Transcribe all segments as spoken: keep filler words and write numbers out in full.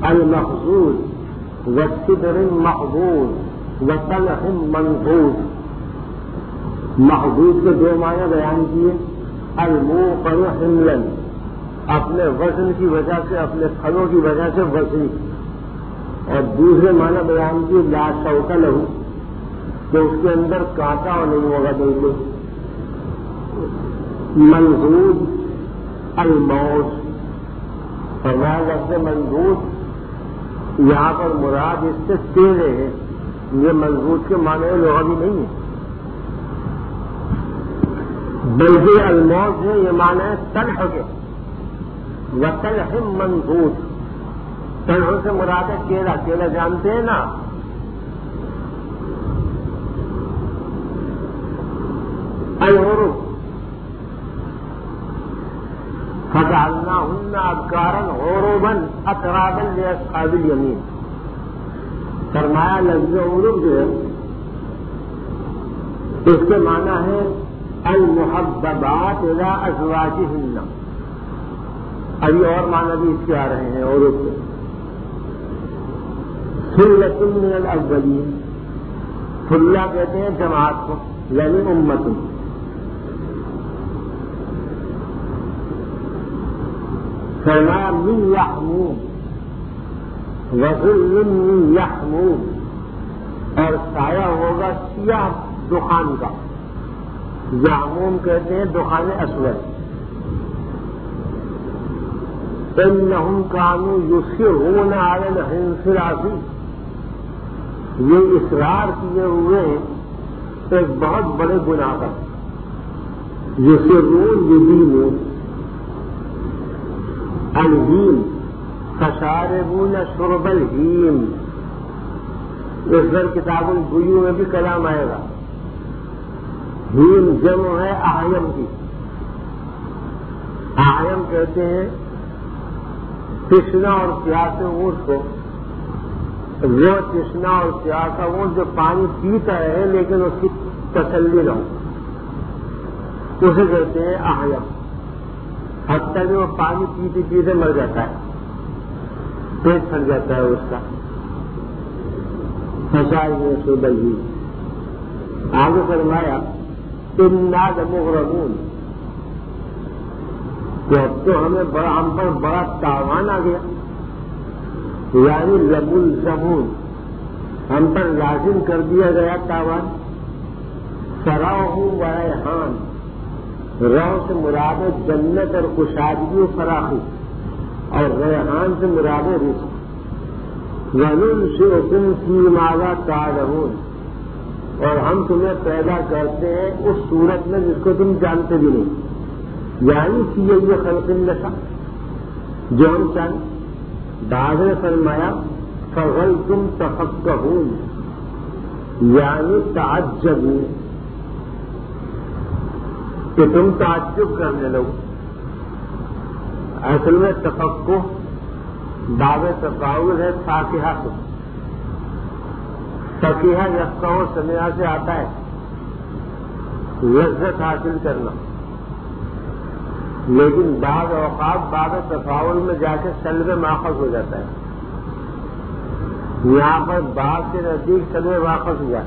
المخضود وسدر مخضود وطلح منضود. مخضود کے دو معنی بیان کیے. الموقع حملا، اپنے وزن کی وجہ سے، اپنے پھلوں کی وجہ سے وزن. اور دوسرے معنی بیان کیے لا شوک لہو، کہ اس کے اندر کانٹا اور نہیں ہوگا بالکل. منضود الموج، فرمایا لفظ منضود یہاں پر مراد اس سے تیرے ہیں. یہ منضود کے معنی لغوی نہیں ہے، بلکہ الموج ہے یہ معنی ہے تلح کے. وطلح منضود، تلح سے مراد ہے کیلا. کیلا جانتے ہیں نا؟ العروق فجعلناهن ابکارا عربا اترابا لاصحاب الیمین. فرمایا لفظ عروق جو ہے اس کے معنی ہے المحببات الى ازواجهن. ابھی اور معنی بھی اس کے آ رہے ہیں عروق کے. ثلۃ من الاولین، ثلہ کہتے ہیں جماعت کو، یعنی امت. فرمایا من یحموم وظل من یحموم، اور سایہ ہوگا سیاہ دخان کا. یحموم کہتے ہیں دخان اسود. انہم کانوا یصرون علی الانصراف، یہ اصرار کیے ہوئے ایک بہت بڑے گناہ پر. یصرون یدین الہیم فشاربون شرب الہیم. اس پر کتاب البیوع میں بھی کلام آئے گا. ہیم جمع ہے احیم کی. احیم کہتے ہیں تشنا اور پیاسے اونٹ کو. وہ تشنا اور پیاسا اونٹ جو پانی پیتا ہے لیکن اس کی تسلی نہ ہو، اسے کہتے ہیں احیم. حتیٰ کہ وہ پانی پیتے پیتے مر جاتا ہے، پیٹ پھٹ جاتا ہے اس کا. فشار میں سوبل ہی آگے فرمایا انا لمغرمون، کہ اب تو ہمیں بڑا ہم پر بڑا تاوان آ گیا. یعنی لملزمون، ہم پر لازم کر دیا گیا تاوان. فراہ و ریحان، رو سے مراد جنت اور کشادگی و فراخی، اور ریحان سے مراد رزق. وَنُنشِئُكُمْ فِي مَا لَا تَعْلَمُونَ، اور ہم تمہیں پیدا کرتے ہیں اس صورت میں جس کو تم جانتے بھی نہیں. یعنی کہ یہ خلق النساء جو ہم چاہیں. بعد نے فرمایا فَغَلْتُمْ تَفَقَّهُونَ، یعنی تعجبون، کہ تم تعجب کرنے لگو. اصل میں تفقہ باب تفاعل ہے فاقیہ سے. فقیہ یفقہ و سمعہ سے آتا ہے لذت حاصل کرنا، لیکن بعض اوقات باب تفاعل میں جا کے سلب ماخذ ہو جاتا ہے. یہاں پر بعض کے نزدیک سلب ماخذ ہوا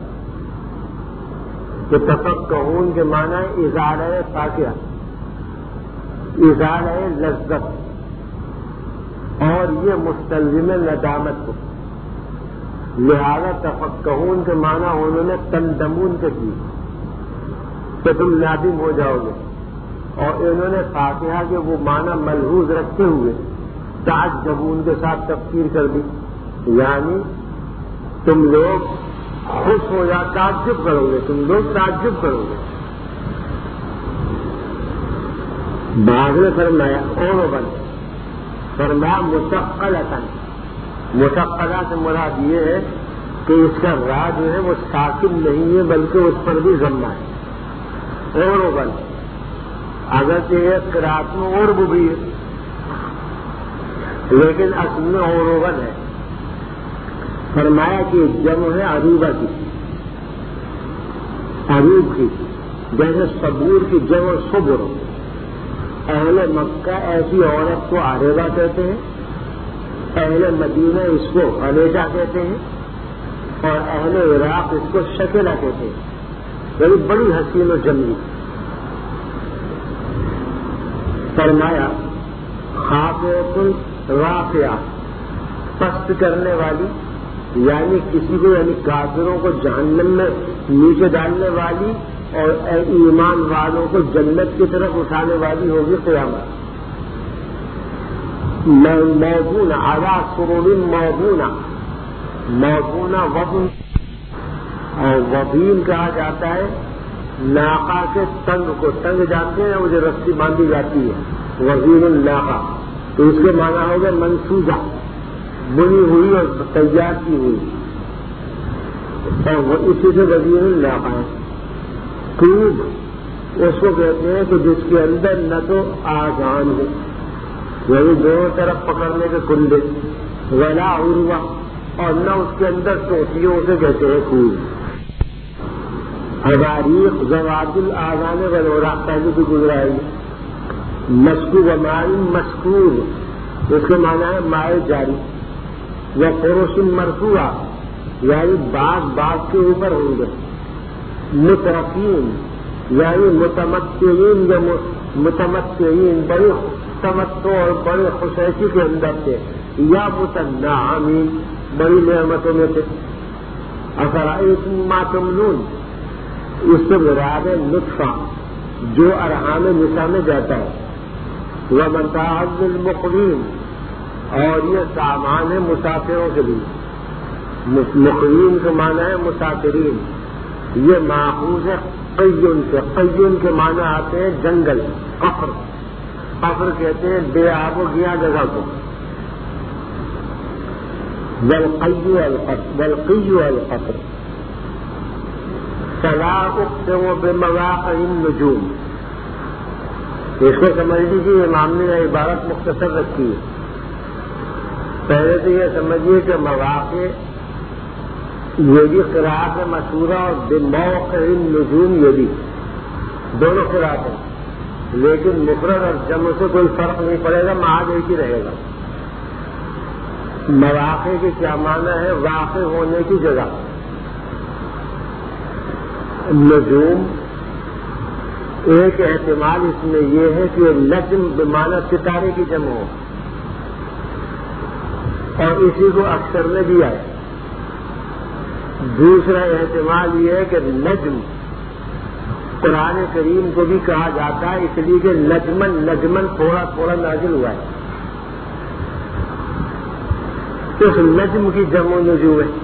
کہ تفقہون کے معنی اظہار فاقیہ، اظہار لذت، اور یہ مستلزم ندامت کو. لہذا تفقہون کے معنی انہوں نے تندمون کے کی کہ تم نادم ہو جاؤ گے، اور انہوں نے فاتحہ کے وہ معنی ملحوظ رکھتے ہوئے تعجبون کے ساتھ تفسیر کر دی. یعنی تم لوگ خوش ہو یا تعجب کرو گے، تم لوگ تعجب کرو گے. بعد میں فرمایا اور بن فرمایا مشقلتاً، مشقلہ سے مراد یہ ہے کہ اس کا را جو ہے وہ ساکن نہیں ہے بلکہ اس پر بھی ضمہ ہے. اور بن اگرچہ ایک قرات میں عرب بھی ہے لیکن اصل میں اوروبن ہے. فرمایا کہ جمع ہے عروبہ کی، عروب کی، جیسے صبور کی جمع صبر. اہل مکہ ایسی عورت کو عاربہ کہتے ہیں اہل مدینہ اس کو ہمیشہ کہتے ہیں اور اہل عراق اس کو شکلہ کہتے ہیں. یعنی بڑی حسین و جمیل. فرمایا خافیۃ رافعہ، پست کرنے والی، یعنی کسی کو یعنی کافروں کو جہنم میں نیچے ڈالنے والی اور ایمان والوں کو جنت کی طرف اٹھانے والی ہوگی قیامت. موضونہ علی سرر موضونہ، موضونہ وزن اور وبین کہا جاتا ہے ناقہ کے تنگ کو. تنگ جانتے ہیں وہ جو رسی باندھی جاتی ہے، وزین الناقہ، تو اس کے معنی ہوگا منسوجہ، بنی ہوئی اور تیار کی ہوئی، اور وہ اسی سے وزین الناقہ ہے. کوب اس کو کہتے ہیں کہ جس کے اندر نہ تو آذان ہو، یعنی دونوں طرف پکڑنے کے کنڈے، ولا عروہ، اور نہ اس کے اندر ٹوٹیوں سے کہتے ہیں کوب. حواریق زواد الآذان والاوراق پہلے بھی گزرا ہے. مسکوب مائی مسکور، اس کے معنی ہے مائع جاری. یا فروش مرفوعہ، یعنی باغ باغ کے اوپر ہوں گے. مترفین یعنی متمتعین یا متمتعین، بڑے تمتع اور بڑے خوشحالی کے اندر تھے. یا متنعمین، بڑی نعمتوں میں تھے. افرأیتم ما تمنون، اس سے مراد ہے نطفہ جو ارحام نساء میں جاتا ہے. ومتاع للمقوین، اور یہ سامان ہے مسافروں کے لیے. مقوین کا معنی ہے مسافرین. یہ ماخوذ ہے قیون سے. قیون کے معنی آتے ہیں جنگل، قفر. قفر کہتے ہیں بے آب و گیا جگہ کو. والقی والقی والقفر. فلا اقسم بمواقع النجوم، اس کو سمجھ لیجیے. امام نے یہ عبارت مختصر رکھی ہے. پہلے تو یہ سمجھیے کہ مواقع یہ بھی قراءت ہے مشہورہ، اور بموقع النجوم یہ بھی، دونوں قراءت ہیں. لیکن مفرد اور جمع سے کوئی فرق نہیں پڑے گا، معاد ایک ہی رہے گا. مواقع کے کیا معنی ہے؟ واقع ہونے کی جگہ. نجوم ایک احتمال اس میں یہ ہے کہ نجم بمعنی ستارے کی جمع ہو، اور اسی کو اکثر میں دیا ہے. دوسرا احتمال یہ ہے کہ نجم قرآن کریم کو بھی کہا جاتا ہے، اس لیے کہ نجمن نجمن تھوڑا تھوڑا نازل ہوا ہے. اس نجم کی جمع نجوم ہے.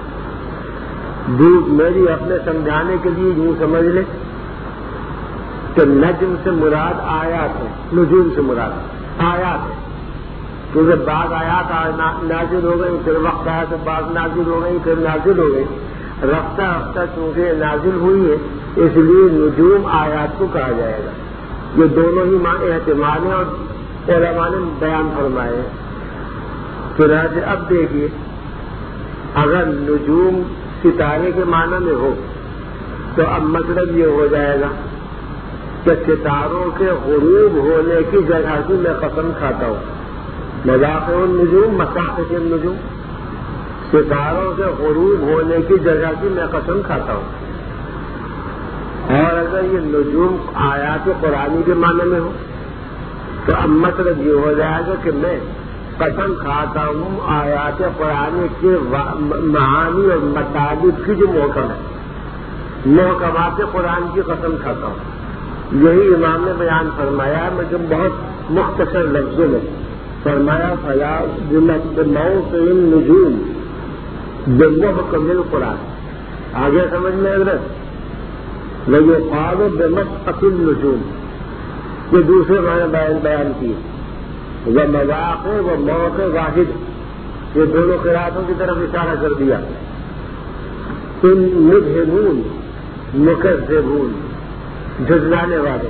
میری اپنے سمجھانے کے لیے یوں سمجھ لے کہ نجم سے مراد آیات ہے، نجوم سے مراد آیات ہے. کیونکہ بعض آیات نازل ہو گئی، پھر وقت آیا تو بعض نازل ہو گئی، پھر نازل ہو گئی. رفتہ رفتہ چونکہ نازل ہوئی ہے اس لیے نجوم آیات کو کہا جائے گا. یہ دونوں ہی احتمال ہیں اور علماء نے بیان فرمائے ہیں. پھر اب دیکھیے، اگر نجوم ستارے کے معنی میں ہو تو اب مطلب یہ ہو جائے گا کہ ستاروں کے غروب ہونے کی جگہ کی میں قسم کھاتا ہوں. مواقع النجوم مساقط النجوم، ستاروں کے غروب ہونے کی جگہ کی میں قسم کھاتا ہوں. اور اگر یہ نجوم آیات قرآنی کے معنی میں ہو تو اب مطلب یہ ہو جائے گا کہ میں قسم کھاتا ہوں آیات قرآن کے معانی اور مطالب کی جو محکم ہے، محکمات قرآن کی قسم کھاتا ہوں. یہی امام نے بیان فرمایا، لیکن بہت مختصر لفظوں میں فرمایا. فلا بموقع النجوم بمحکم القرآن. آگے سمجھ میں حضرت ویقال بمسقط النجوم، یہ دوسرے معنی بیان بیان کیے. وہ مواقع و موقع واحد، یہ دونوں قرآتوں کی طرف اشارہ کر دیا. ان مدہنون مکذبون، جھٹلانے والے.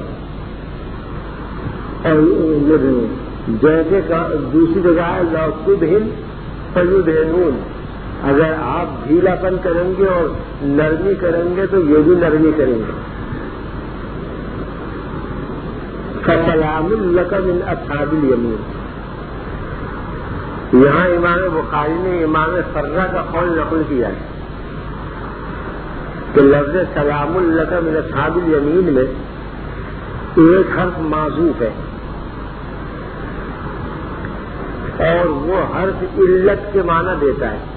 اور مدہنون جیسے دوسری جگہ ہے لا تدہن فیدہنون، اگر آپ ڈھیلا پن کریں گے اور نرمی کریں گے تو یہ بھی نرمی کریں گے. فسلام لک من اصحاب الیمین، یہاں امام بخاری نے امام فرہ کا قول نقل کیا ہے کہ لفظ سلام لک من اصحاب الیمین میں ایک حرف معذوف ہے اور وہ حرف علت کے معنی دیتا ہے.